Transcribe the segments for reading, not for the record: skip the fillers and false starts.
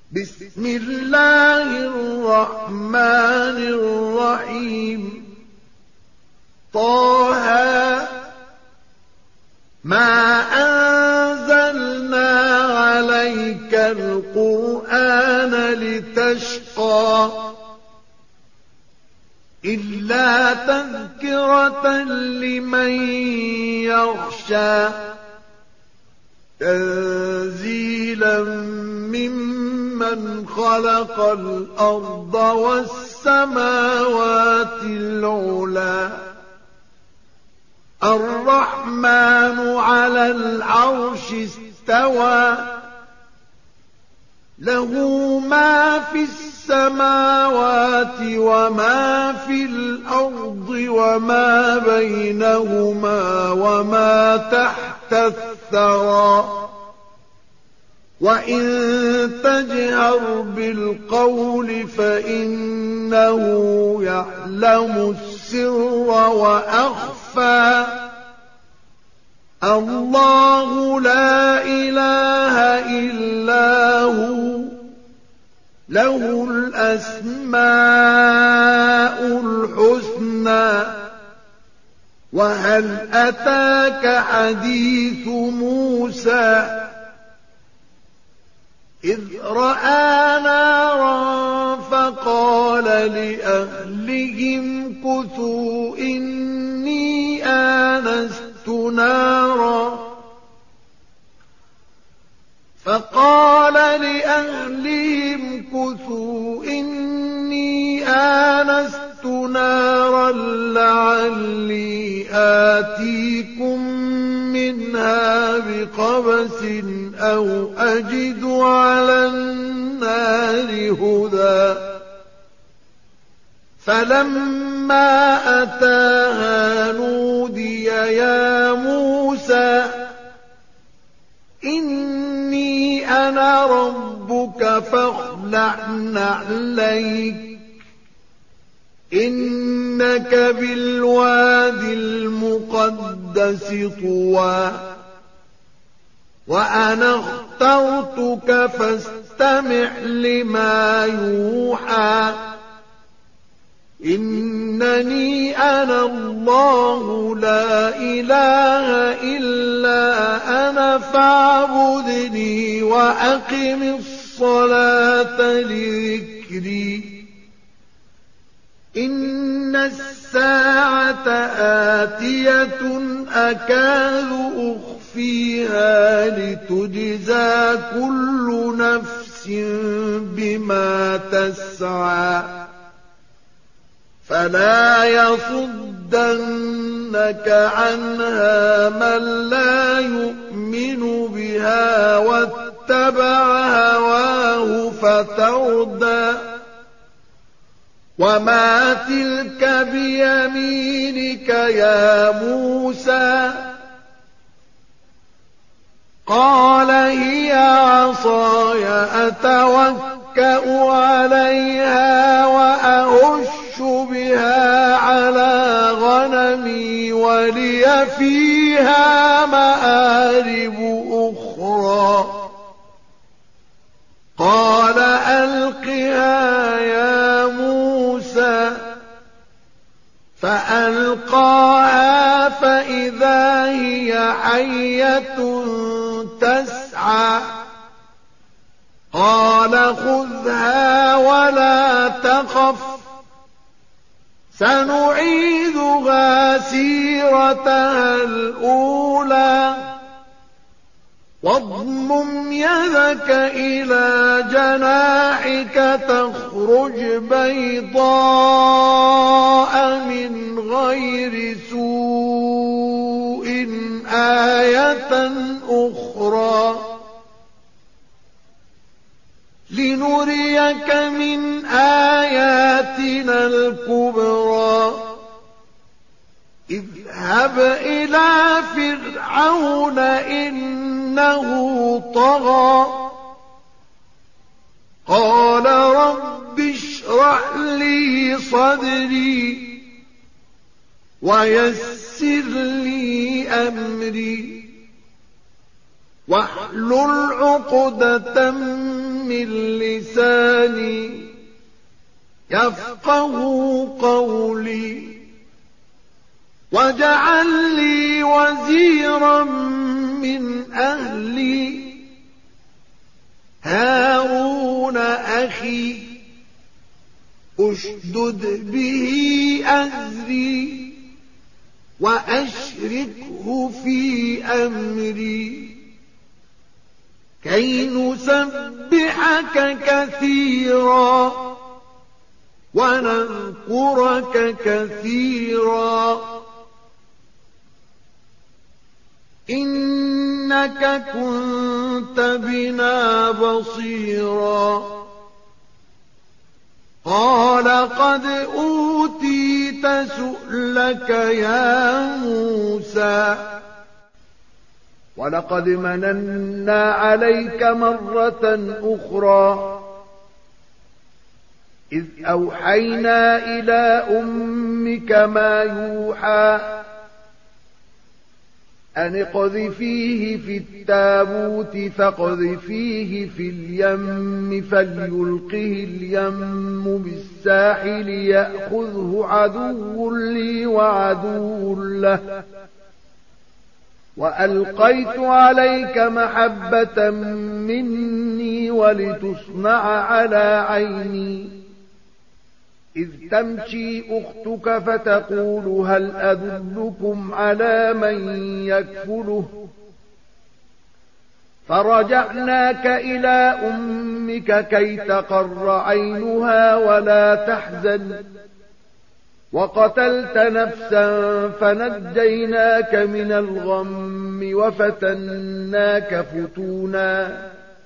بسم الله الرحمن الرحيم طه ما أنزلنا عليك القرآن لتشقى إلا تذكرة لمن يخشى تنزيلا ممن خلق الأرض والسماوات العلى الرحمن على العرش استوى له ما في السماوات وما في الأرض وما بينهما وما تحت الثرى وإن تجهر بالقول فإنه يعلم السر وأخفى الله لا إله إلا هو له الأسماء الحسنى وهل أتاك حديث موسى إذ رأى نارا فقال لأهلهم كثوا إني آنست نارا لعلي آتيكم منها بقبس أو أجد على النار هدى فلما أتاها نودي يا موسى إني أنا ربك فاخلع نعليك إنك بالوادي المقدس طوى وأنا اخترتك فاستمع لما يوحى إنني أنا الله لا إله إلا أنا فاعبدني وأقم الصلاة لذكري إن الساعة آتية أكاد أخفيها لتجزى كل نفس بما تسعى فلا يصدنك عنها من لا يؤمن بها واتبع هواه فتردى وما تلك بيمينك يا موسى قال هي عصاي أتوكأ عليها وأهش بها على غنمي ولي فيها مآرب أخرى قال ألقها يا موسى فألقاها فإذا هي حية تسعى قال خذها ولا تخف سنعيدها سيرتها الأولى واضمم يدك إلى جناحك تخرج بيضاء من غير سوء آية أخرى لنريك من آياتنا الكبرى اذهب إلى فرعون إنه طغى قال رب اشرح لي صدري ويسر لي أمري واحلل عقدة من لساني يفقهوا قولي واجعل لي وزيرا من أهلي هارون أخي أشدد به أزري وأشركه في أمري كي نسبحك كثيرا ونذكرك كثيرا إنك كنت بنا بصيرا قال قد أوتيت سؤلك يا موسى ولقد مننا عليك مرة أخرى إذ أوحينا إلى أمك ما يوحى أن اقذفيه في التابوت فاقذفيه في اليم فليلقه اليم بالساحل يأخذه عدو لي وعدو له وألقيت عليك محبة مني ولتصنع على عيني إذ تمشي أختك فتقول هل أدلكم على من يكفله فرجعناك إلى أمك كي تقر عينها ولا تحزن وقتلت نفسا فنجيناك من الغم وفتناك فتونا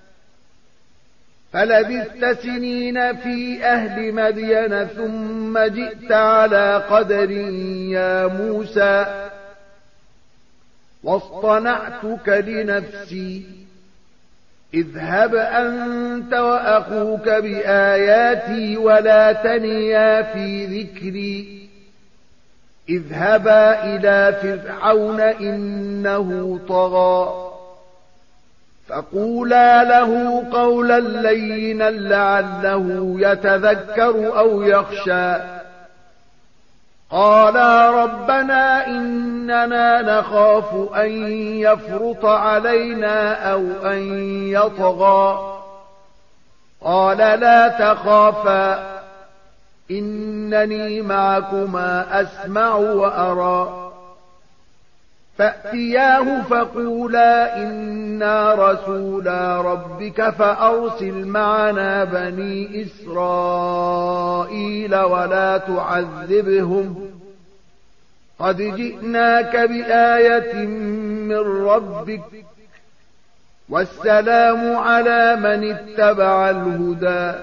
فلبثت سنين في أهل مدين ثم جئت على قدر يا موسى واصطنعتك لنفسي اذهب أنت وأخوك بآياتي ولا تنيا في ذكري اذهبا إلى فرعون إنه طغى فقولا له قولا لينا لعله يتذكر أو يخشى قالا ربنا إننا نخاف أن يفرط علينا أو أن يطغى قال لا تخافا إنني معكما أسمع وأرى فأتياه فقولا إنا رسولا ربك فأرسل معنا بني إسرائيل ولا تعذبهم قد جئناك بآية من ربك والسلام على من اتبع الهدى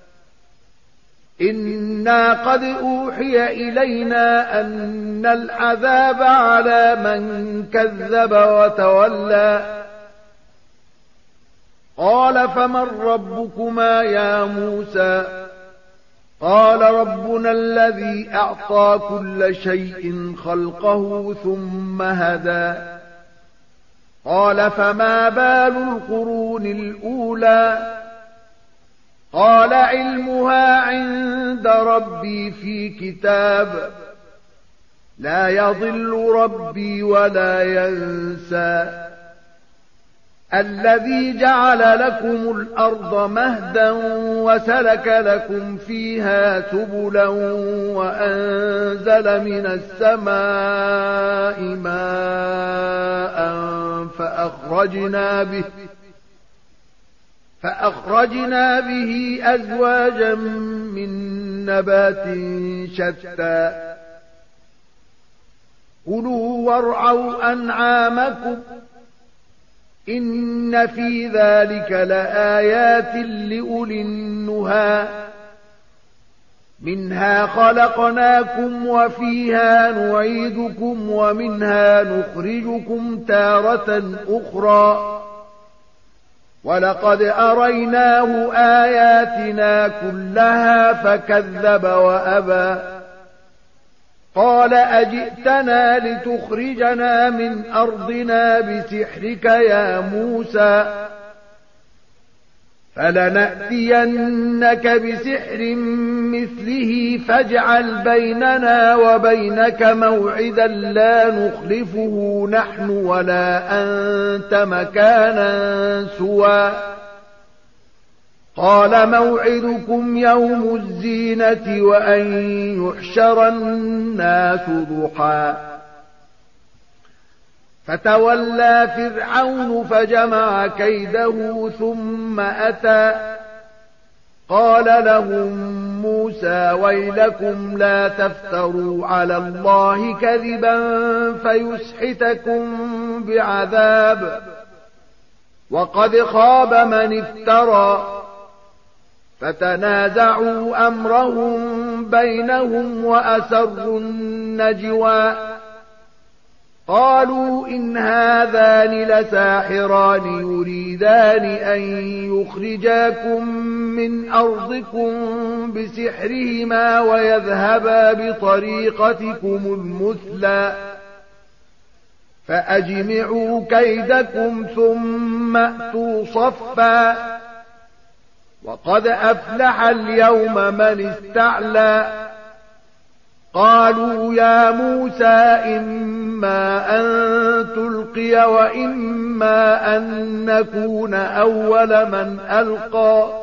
إنا قد أوحي إلينا أن العذاب على من كذب وتولى قال فمن ربكما يا موسى قال ربنا الذي أعطى كل شيء خلقه ثم هدى قال فما بال القرون الأولى قال علمها عند ربي في كتاب لا يضل ربي ولا ينسى الذي جعل لكم الأرض مهدا وسلك لكم فيها سبلا وأنزل من السماء ماء فأخرجنا به أزواجا من نبات شتى كلوا وارعوا أنعامكم إن في ذلك لآيات لأولي النهى منها خلقناكم وفيها نعيدكم ومنها نخرجكم تارة أخرى ولقد أريناه آياتنا كلها فكذب وأبى قال أجئتنا لتخرجنا من أرضنا بسحرك يا موسى فلنأتينك بسحر مثله فاجعل بيننا وبينك موعدا لا نخلفه نحن ولا أنت مكانا سوى قال موعدكم يوم الزينة وأن يحشر الناس ضحى فتولى فرعون فجمع كيده ثم أتى قال لهم موسى ويلكم لا تفتروا على الله كذبا فيسحتكم بعذاب وقد خاب من افترى فتنازعوا أمرهم بينهم وأسروا النجوى قالوا إن هذان لساحران يريدان أن يخرجاكم من أرضكم بسحرهما ويذهبا بطريقتكم المثلى فأجمعوا كيدكم ثم أتوا صفا وقد أفلح اليوم من استعلى قالوا يا موسى إما أن تلقي وإما أن نكون أول من ألقى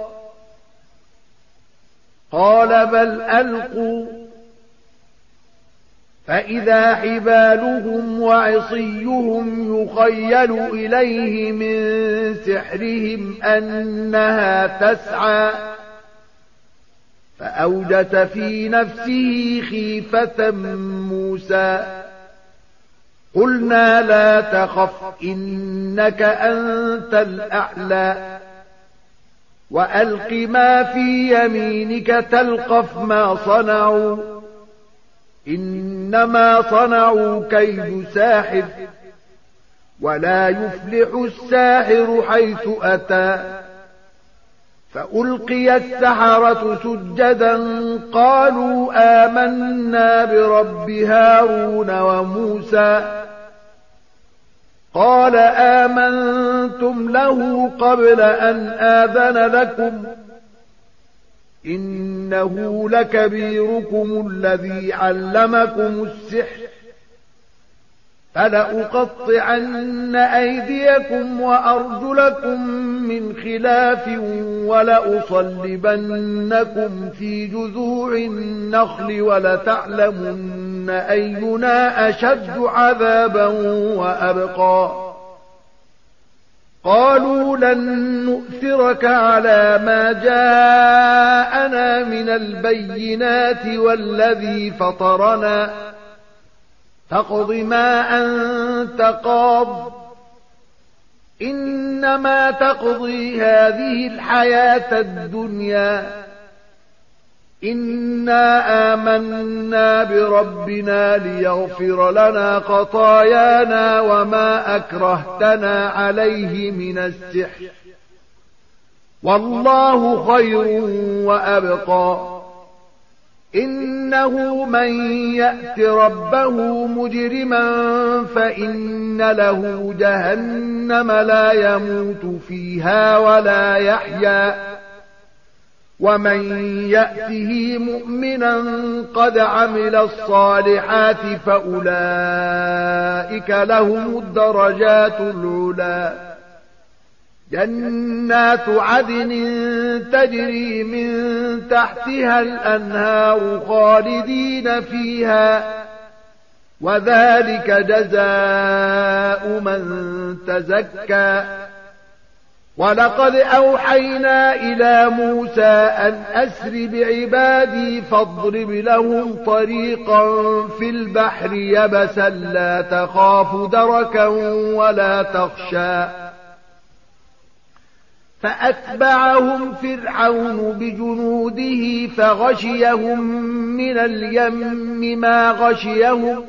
قال بل ألقوا فإذا حبالهم وعصيهم يخيل إليه من سحرهم أنها تسعى فأوجس في نفسه خيفة موسى قلنا لا تخف إنك أنت الأعلى وألق ما في يمينك تلقف ما صنعوا إنما صنعوا كيد ساحر ولا يفلح الساحر حيث أتى فألقي السحرة سجدا قالوا آمنا برب هارون وموسى قال آمنتم له قبل أن آذن لكم إنه لكبيركم الذي علمكم السحر فلأقطعن أيديكم وأرجلكم من خلاف ولأصلبنكم في جذوع النخل ولتعلمن أينا أشد عذابا وأبقى قالوا لن نؤثرك على ما جاءنا من البينات والذي فطرنا فاقض ما أنت قاض إنما تقضي هذه الحياة الدنيا إنا آمنا بربنا ليغفر لنا خطايانا وما أكرهتنا عليه من السحر والله خير وأبقى إنه من يأت ربه مجرما فإن له جهنم لا يموت فيها ولا يحيا ومن يأته مؤمنا قد عمل الصالحات فأولئك لهم الدرجات العلا جنات عدن تجري من تحتها الأنهار خالدين فيها وذلك جزاء من تزكى ولقد أوحينا إلى موسى أن أسر بعبادي فاضرب لهم طريقا في البحر يبسا لا تخاف دركا ولا تخشى فأتبعهم فرعون بجنوده فغشيهم من اليم ما غشيهم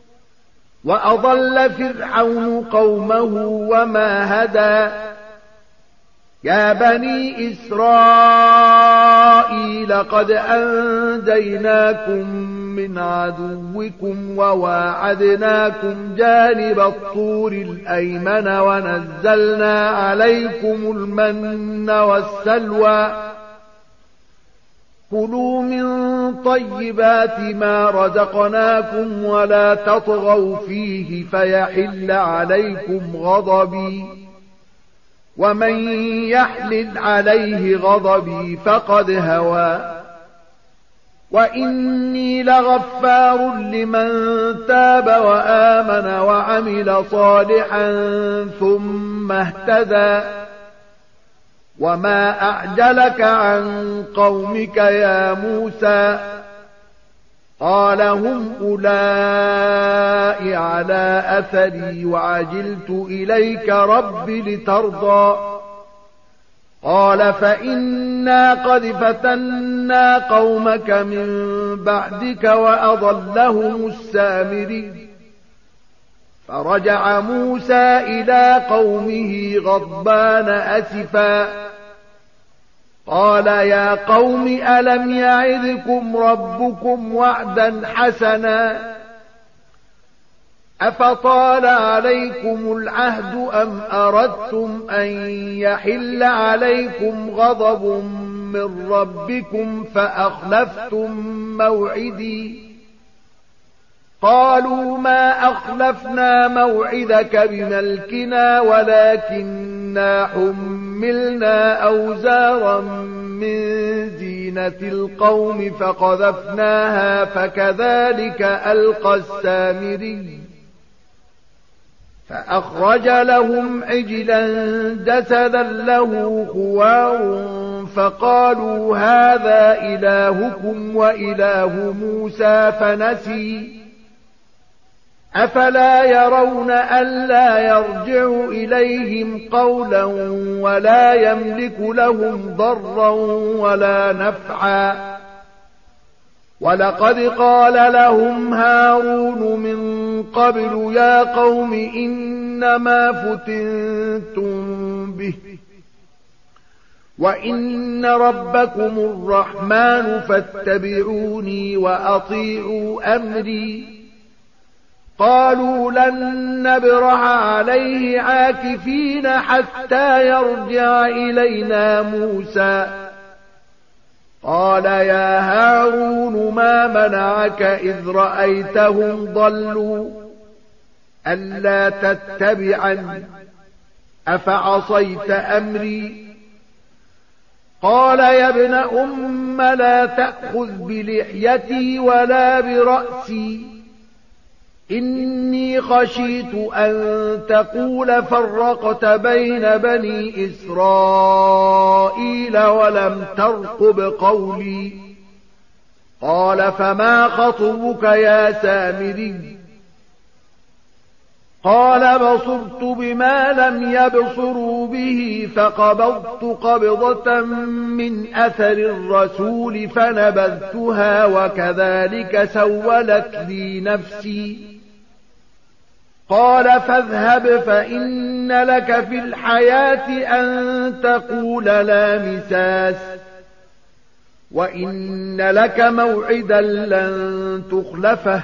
وأضل فرعون قومه وما هدى يا بني إسرائيل قد أنجيناكم من عدوكم وواعدناكم جانب الطور الأيمن ونزلنا عليكم المن والسلوى كلوا من طيبات ما رزقناكم ولا تطغوا فيه فيحل عليكم غضبي ومن يحلل عليه غضبي فقد هوى وإني لغفار لمن تاب وآمن وعمل صالحا ثم اهتدى وما أعجلك عن قومك يا موسى قال هم أولئك على أثري وعجلت إليك رب لترضى قال فإنا قد فتنا قومك من بعدك وأضلهم السامري فرجع موسى إلى قومه غضبان أسفا قال يا قوم ألم يعدكم ربكم وعدا حسنا أفطال عليكم العهد أم أردتم أن يحل عليكم غضب من ربكم فأخلفتم موعدي قالوا ما أخلفنا موعدك بملكنا ولكننا حملنا أوزارا من زينة القوم فقذفناها فكذلك ألقى السامري فأخرج لهم عجلا جسدا له خوار فقالوا هذا إلهكم وإله موسى فنسي أفلا يرون ألا يرجع إليهم قولا ولا يملك لهم ضرا ولا نفعا ولقد قال لهم هارون من قبل يا قوم إنما فتنتم به وإن ربكم الرحمن فاتبعوني وأطيعوا أمري قالوا لن نبرح عليه عاكفين حتى يرجع إلينا موسى قال يا هارون ما منعك إذ رأيتهم ضلوا ألا تتبعني أفعصيت أمري قال يا ابن أم لا تأخذ بلحيتي ولا برأسي إني خشيت أن تقول فرقت بين بني إسرائيل ولم ترقب قولي قال فما خطبك يا سامري قال بصرت بما لم يبصروا به فقبضت قبضة من أثر الرسول فنبذتها وكذلك سولت لي نفسي قال فاذهب فإن لك في الحياة أن تقول لا مساس وإن لك موعدا لن تخلفه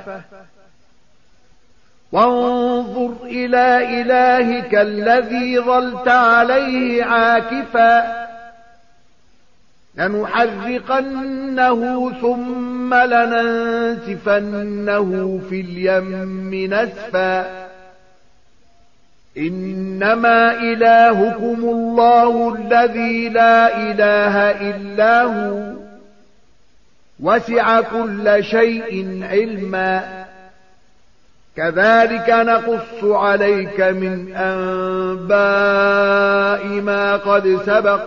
وانظر إلى إلهك الذي ظلت عليه عاكفا لنحرقنه ثم لننسفنه في اليم نسفا إنما إلهكم الله الذي لا إله إلا هو وسع كل شيء علما كذلك نقص عليك من أنباء ما قد سبق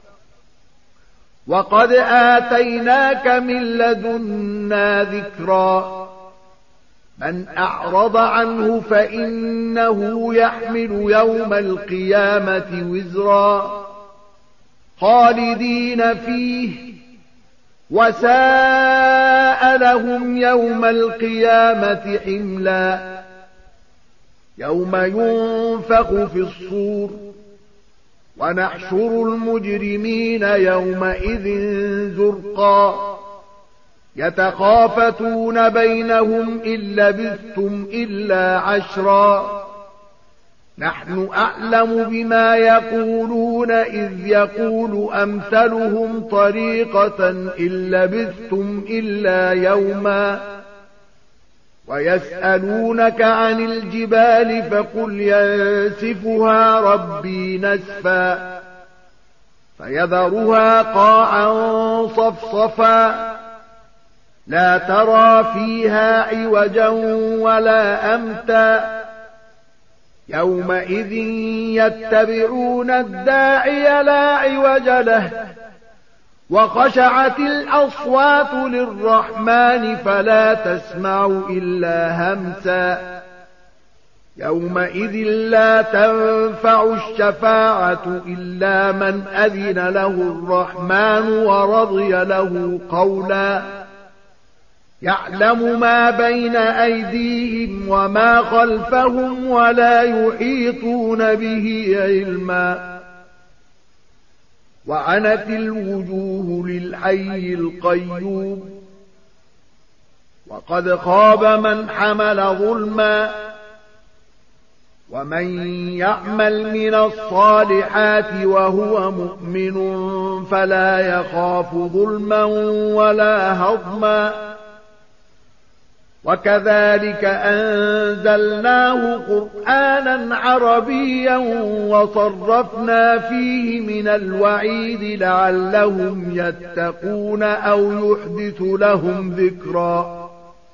وقد آتيناك من لدنا ذكرا من أعرض عنه فإنه يحمل يوم القيامة وزرا خالدين فيه وساء لهم يوم القيامة حملا يوم ينفخ في الصور ونحشر المجرمين يومئذ زرقا يتخافتون بينهم إن لبثتم إلا 10 نحن أعلم بما يقولون إذ يقول أمثلهم طريقة إن لبثتم إلا يوما ويسألونك عن الجبال فقل ينسفها ربي نسفا فيذرها قاعا صفصفا لا ترى فيها عوجا ولا أمتا يومئذ يتبعون الداعي لا عوج له وخشعت الأصوات للرحمن فلا تسمع إلا همسا يومئذ لا تنفع الشفاعة إلا من أذن له الرحمن ورضي له قولا يعلم ما بين أيديهم وما خلفهم ولا يحيطون به علما وعنت الوجوه للحي القيوم وقد خاب من حمل ظلما ومن يعمل من الصالحات وهو مؤمن فلا يخاف ظلما ولا هضما وكذلك أنزلناه قرآنا عربيا وصرفنا فيه من الوعيد لعلهم يتقون أو يحدث لهم ذكرا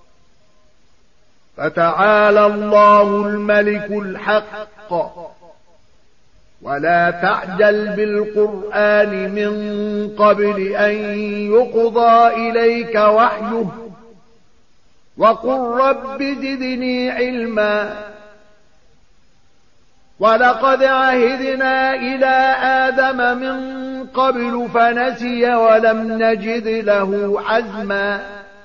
فتعالى الله الملك الحق ولا تعجل بالقرآن من قبل أن يقضى إليك وحيه وقل رب زدني علما ولقد عهدنا إلى آدم من قبل فنسي ولم نجد له عزما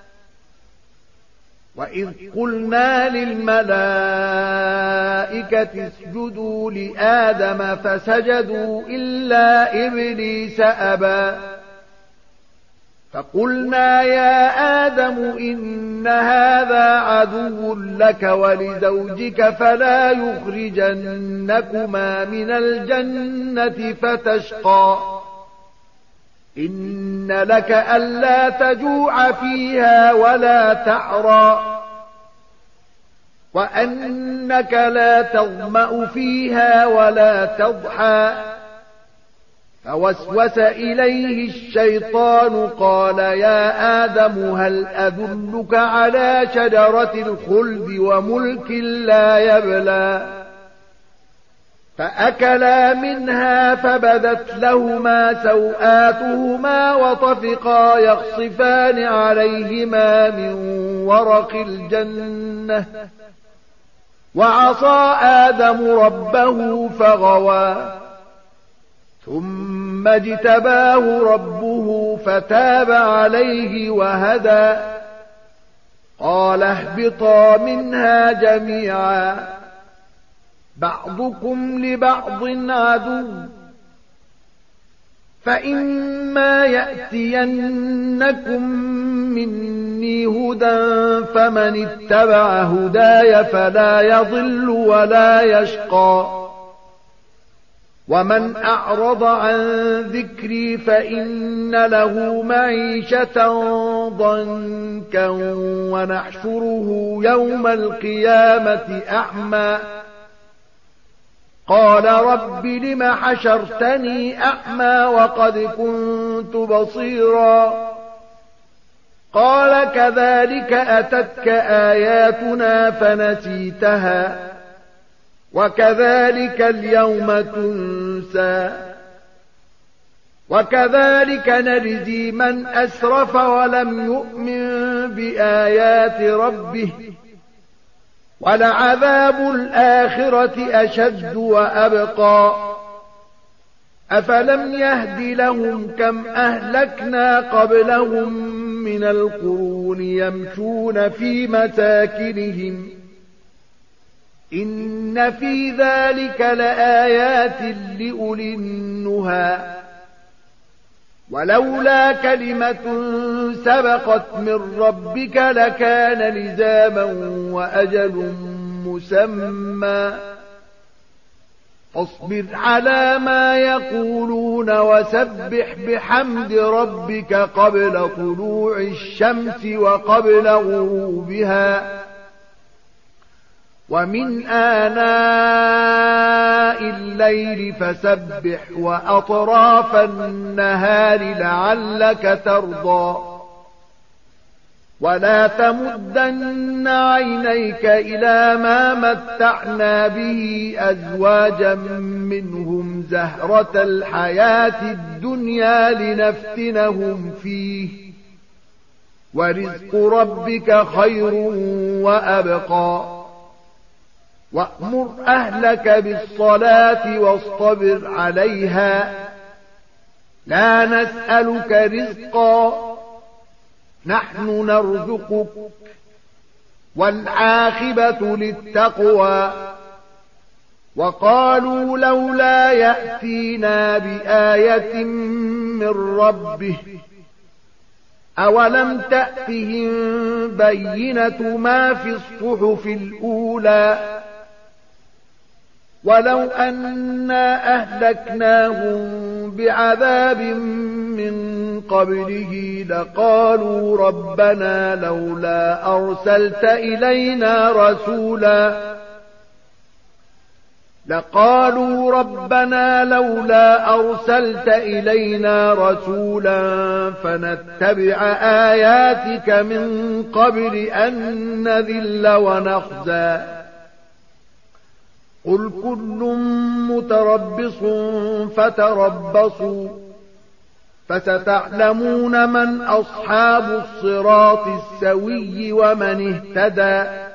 وإذ قلنا للملائكة اسجدوا لآدم فسجدوا إلا إبليس أبى فقلنا يا آدم إن هذا عدو لك ولزوجك فلا يخرجنكما من الجنة فتشقى إن لك ألا تجوع فيها ولا تعرى وأنك لا تظمأ فيها ولا تضحى فوسوس إليه الشيطان قال يا آدم هل أدلك على شجرة الخلد وملك لا يبلى فأكلا منها فبدت لهما سوآتهما وطفقا يخصفان عليهما من ورق الجنة وعصى آدم ربه فغوى ثم اجتباه ربه فتاب عليه وهدى قال اهبطا منها جميعا بعضكم لبعض عدو فإما يأتينكم مني هدى فمن اتبع هداي فلا يضل ولا يشقى ومن أعرض عن ذكري فإن له معيشة ضنكا ونحشره يوم القيامة أعمى قال رب لم حشرتني أعمى وقد كنت بصيرا قال كذلك أتتك آياتنا فنسيتها وكذلك اليوم تنسى وكذلك نجزي من أسرف ولم يؤمن بآيات ربه ولعذاب الآخرة أشد وأبقى أفلم يهد لهم كم أهلكنا قبلهم من القرون يمشون في مساكنهم إن في ذلك لآيات لأولي النهى ولولا كلمة سبقت من ربك لكان لزاما وأجل مسمى فاصبر على ما يقولون وسبح بحمد ربك قبل طلوع الشمس وقبل غروبها ومن آناء الليل فسبح وأطراف النهار لعلك ترضى ولا تمدن عينيك إلى ما متعنا به أزواجا منهم زهرة الحياة الدنيا لنفتنهم فيه ورزق ربك خير وأبقى وأمر أهلك بالصلاة واصطبر عليها لا نسألك رزقا نحن نرزقك والعاقبة للتقوى وقالوا لولا يأتينا بآية من ربه أولم تأتهم بينة ما في الصحف الأولى ولو أنا أهلكناهم بعذاب من قبله لقالوا ربنا لولا أرسلت إلينا رسولا فنتبع آياتك من قبل أن نذل ونخزى قل كل متربص فتربصوا فستعلمون من أصحاب الصراط السوي ومن اهتدى